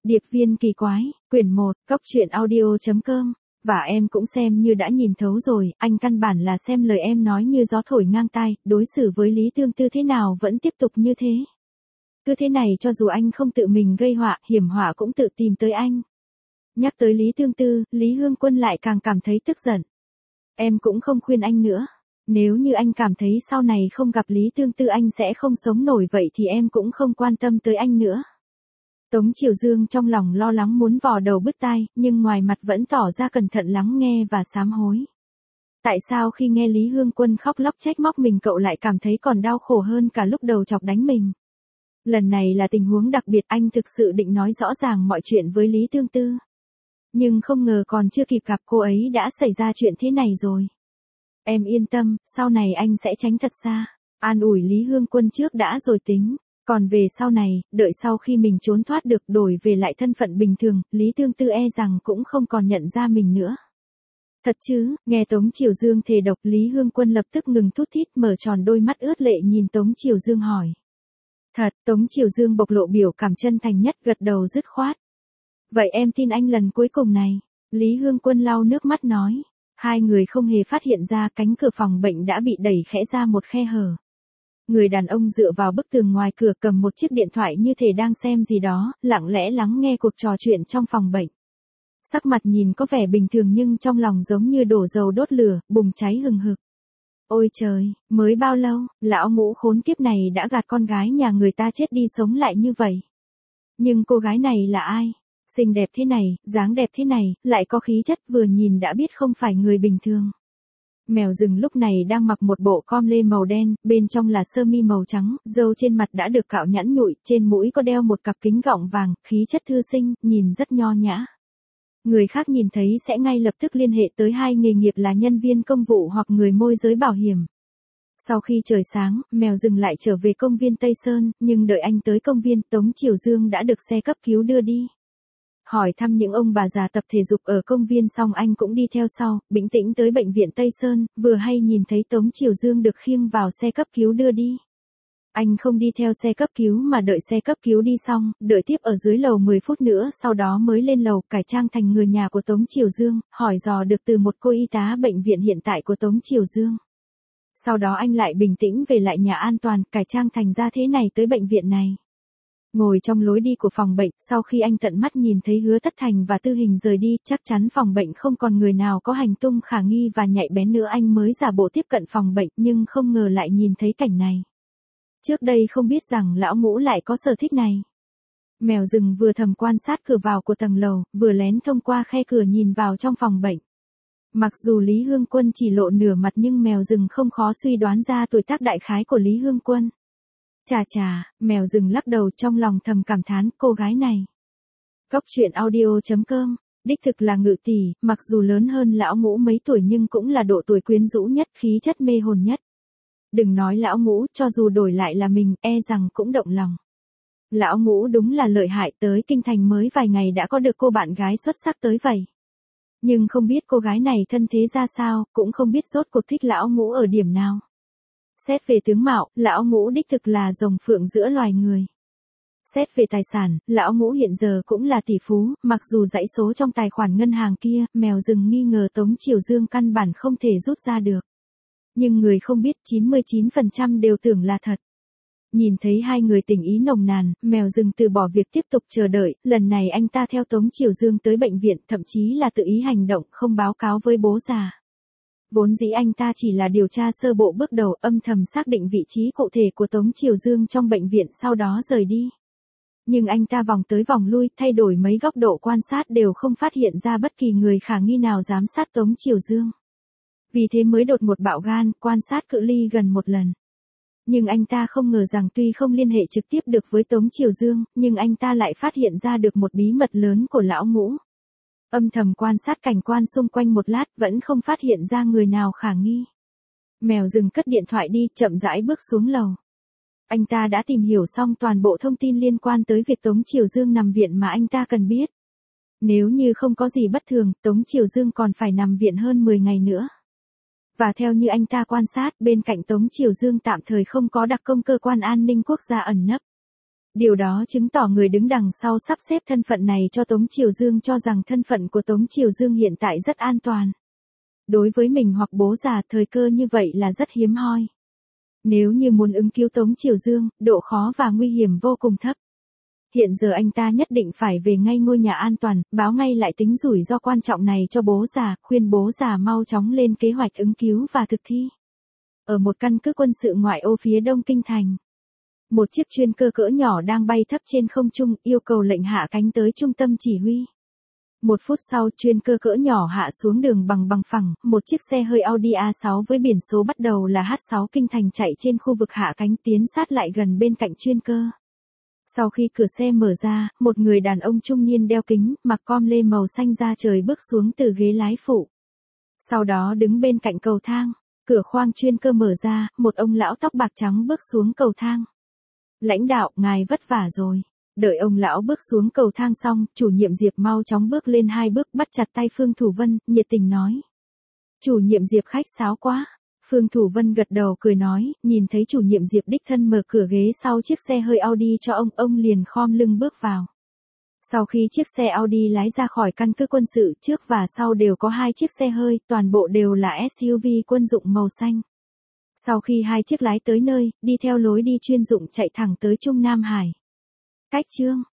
Điệp viên kỳ quái, quyển 1, cốc truyện audio.com. Và em cũng xem như đã nhìn thấu rồi, anh căn bản là xem lời em nói như gió thổi ngang tai, đối xử với Lý Tương Tư thế nào vẫn tiếp tục như thế. Cứ thế này cho dù anh không tự mình gây họa, hiểm họa cũng tự tìm tới anh. Nhắc tới Lý Tương Tư, Lý Hương Quân lại càng cảm thấy tức giận. Em cũng không khuyên anh nữa. Nếu như anh cảm thấy sau này không gặp Lý Tương Tư anh sẽ không sống nổi vậy thì em cũng không quan tâm tới anh nữa. Tống Triều Dương trong lòng lo lắng muốn vò đầu bứt tai, nhưng ngoài mặt vẫn tỏ ra cẩn thận lắng nghe và sám hối. Tại sao khi nghe Lý Hương Quân khóc lóc trách móc mình cậu lại cảm thấy còn đau khổ hơn cả lúc đầu chọc đánh mình? Lần này là tình huống đặc biệt, anh thực sự định nói rõ ràng mọi chuyện với Lý Tương Tư. Nhưng không ngờ còn chưa kịp gặp cô ấy đã xảy ra chuyện thế này rồi. Em yên tâm, sau này anh sẽ tránh thật xa. An ủi Lý Hương Quân trước đã rồi tính. Còn về sau này, đợi sau khi mình trốn thoát được đổi về lại thân phận bình thường, Lý Tương Tư e rằng cũng không còn nhận ra mình nữa. Thật chứ, nghe Tống Triều Dương thề độc, Lý Hương Quân lập tức ngừng thút thít, mở tròn đôi mắt ướt lệ nhìn Tống Triều Dương hỏi. Thật, Tống Triều Dương bộc lộ biểu cảm chân thành nhất, gật đầu dứt khoát. Vậy em tin anh lần cuối cùng này. Lý Hương Quân lau nước mắt nói. Hai người không hề phát hiện ra cánh cửa phòng bệnh đã bị đẩy khẽ ra một khe hở. Người đàn ông dựa vào bức tường ngoài cửa cầm một chiếc điện thoại như thể đang xem gì đó, lặng lẽ lắng nghe cuộc trò chuyện trong phòng bệnh. Sắc mặt nhìn có vẻ bình thường nhưng trong lòng giống như đổ dầu đốt lửa, bùng cháy hừng hực. Ôi trời, mới bao lâu, lão ngũ khốn kiếp này đã gạt con gái nhà người ta chết đi sống lại như vậy. Nhưng cô gái này là ai? Xinh đẹp thế này, dáng đẹp thế này, lại có khí chất vừa nhìn đã biết không phải người bình thường. Mèo rừng lúc này đang mặc một bộ com lê màu đen, bên trong là sơ mi màu trắng, râu trên mặt đã được cạo nhẵn nhụi, trên mũi có đeo một cặp kính gọng vàng, khí chất thư sinh, nhìn rất nho nhã. Người khác nhìn thấy sẽ ngay lập tức liên hệ tới hai nghề nghiệp là nhân viên công vụ hoặc người môi giới bảo hiểm. Sau khi trời sáng, mèo rừng lại trở về công viên Tây Sơn, nhưng đợi anh tới công viên, Tống Triều Dương đã được xe cấp cứu đưa đi. Hỏi thăm những ông bà già tập thể dục ở công viên xong anh cũng đi theo sau, bình tĩnh tới bệnh viện Tây Sơn, vừa hay nhìn thấy Tống Triều Dương được khiêng vào xe cấp cứu đưa đi. Anh không đi theo xe cấp cứu mà đợi xe cấp cứu đi xong, đợi tiếp ở dưới lầu 10 phút nữa sau đó mới lên lầu cải trang thành người nhà của Tống Triều Dương, hỏi dò được từ một cô y tá bệnh viện hiện tại của Tống Triều Dương. Sau đó anh lại bình tĩnh về lại nhà an toàn, cải trang thành ra thế này tới bệnh viện này. Ngồi trong lối đi của phòng bệnh, sau khi anh tận mắt nhìn thấy Hứa Tất Thành và Tư Hình rời đi, chắc chắn phòng bệnh không còn người nào có hành tung khả nghi và nhạy bén nữa, anh mới giả bộ tiếp cận phòng bệnh nhưng không ngờ lại nhìn thấy cảnh này. Trước đây không biết rằng lão ngũ lại có sở thích này. Mèo rừng vừa thầm quan sát cửa vào của tầng lầu, vừa lén thông qua khe cửa nhìn vào trong phòng bệnh. Mặc dù Lý Hương Quân chỉ lộ nửa mặt nhưng mèo rừng không khó suy đoán ra tuổi tác đại khái của Lý Hương Quân. Chà chà, mèo rừng lắc đầu trong lòng thầm cảm thán cô gái này. Cốc truyện audio.com, đích thực là ngự tỷ, mặc dù lớn hơn lão ngũ mấy tuổi nhưng cũng là độ tuổi quyến rũ nhất, khí chất mê hồn nhất. Đừng nói lão ngũ, cho dù đổi lại là mình, e rằng cũng động lòng. Lão ngũ đúng là lợi hại, tới kinh thành mới vài ngày đã có được cô bạn gái xuất sắc tới vậy. Nhưng không biết cô gái này thân thế ra sao, cũng không biết rốt cuộc thích lão ngũ ở điểm nào. Xét về tướng mạo, lão ngũ đích thực là rồng phượng giữa loài người. Xét về tài sản, lão ngũ hiện giờ cũng là tỷ phú, mặc dù dãy số trong tài khoản ngân hàng kia, mèo rừng nghi ngờ Tống Triều Dương căn bản không thể rút ra được. Nhưng người không biết 99% đều tưởng là thật. Nhìn thấy hai người tình ý nồng nàn, mèo rừng từ bỏ việc tiếp tục chờ đợi, lần này anh ta theo Tống Triều Dương tới bệnh viện, thậm chí là tự ý hành động, không báo cáo với bố già. Vốn dĩ anh ta chỉ là điều tra sơ bộ bước đầu, âm thầm xác định vị trí cụ thể của Tống Triều Dương trong bệnh viện sau đó rời đi. Nhưng anh ta vòng tới vòng lui, thay đổi mấy góc độ quan sát đều không phát hiện ra bất kỳ người khả nghi nào giám sát Tống Triều Dương. Vì thế mới đột ngột bạo gan, quan sát cự ly gần một lần. Nhưng anh ta không ngờ rằng tuy không liên hệ trực tiếp được với Tống Triều Dương, nhưng anh ta lại phát hiện ra được một bí mật lớn của lão ngũ. Âm thầm quan sát cảnh quan xung quanh một lát vẫn không phát hiện ra người nào khả nghi. Mèo rừng cất điện thoại đi, chậm rãi bước xuống lầu. Anh ta đã tìm hiểu xong toàn bộ thông tin liên quan tới việc Tống Triều Dương nằm viện mà anh ta cần biết. Nếu như không có gì bất thường, Tống Triều Dương còn phải nằm viện hơn 10 ngày nữa. Và theo như anh ta quan sát, bên cạnh Tống Triều Dương tạm thời không có đặc công cơ quan an ninh quốc gia ẩn nấp. Điều đó chứng tỏ người đứng đằng sau sắp xếp thân phận này cho Tống Triều Dương cho rằng thân phận của Tống Triều Dương hiện tại rất an toàn. Đối với mình hoặc bố già, thời cơ như vậy là rất hiếm hoi. Nếu như muốn ứng cứu Tống Triều Dương, độ khó và nguy hiểm vô cùng thấp. Hiện giờ anh ta nhất định phải về ngay ngôi nhà an toàn, báo ngay lại tính rủi ro quan trọng này cho bố già, khuyên bố già mau chóng lên kế hoạch ứng cứu và thực thi. Ở một căn cứ quân sự ngoại ô phía đông kinh thành, một chiếc chuyên cơ cỡ nhỏ đang bay thấp trên không trung, yêu cầu lệnh hạ cánh tới trung tâm chỉ huy. 1 phút sau, chuyên cơ cỡ nhỏ hạ xuống đường bằng phẳng, một chiếc xe hơi Audi A6 với biển số bắt đầu là H6 kinh thành chạy trên khu vực hạ cánh tiến sát lại gần bên cạnh chuyên cơ. Sau khi cửa xe mở ra, một người đàn ông trung niên đeo kính, mặc com lê màu xanh da trời bước xuống từ ghế lái phụ. Sau đó đứng bên cạnh cầu thang, cửa khoang chuyên cơ mở ra, một ông lão tóc bạc trắng bước xuống cầu thang. Lãnh đạo, ngài vất vả rồi. Đợi ông lão bước xuống cầu thang xong, chủ nhiệm Diệp mau chóng bước lên 2 bước bắt chặt tay Phương Thủ Vân, nhiệt tình nói. Chủ nhiệm Diệp khách sáo quá. Phương Thủ Vân gật đầu cười nói, nhìn thấy chủ nhiệm Diệp đích thân mở cửa ghế sau chiếc xe hơi Audi cho ông liền khom lưng bước vào. Sau khi chiếc xe Audi lái ra khỏi căn cứ quân sự, trước và sau đều có 2 chiếc xe hơi, toàn bộ đều là SUV quân dụng màu xanh. Sau khi 2 chiếc lái tới nơi, đi theo lối đi chuyên dụng chạy thẳng tới Trung Nam Hải. Cách chương